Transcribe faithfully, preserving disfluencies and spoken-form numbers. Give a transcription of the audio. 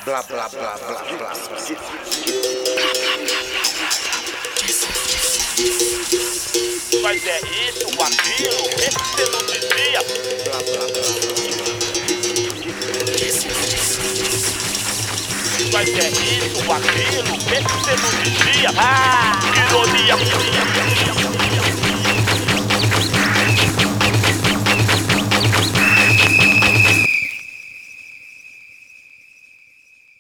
Blá, blá, blá, blá, blá. Mas é isso, aquilo, esse você não dizia. Blá, blá, blá. Mas é isso, aquilo, esse você não dizia. Ah, ironia.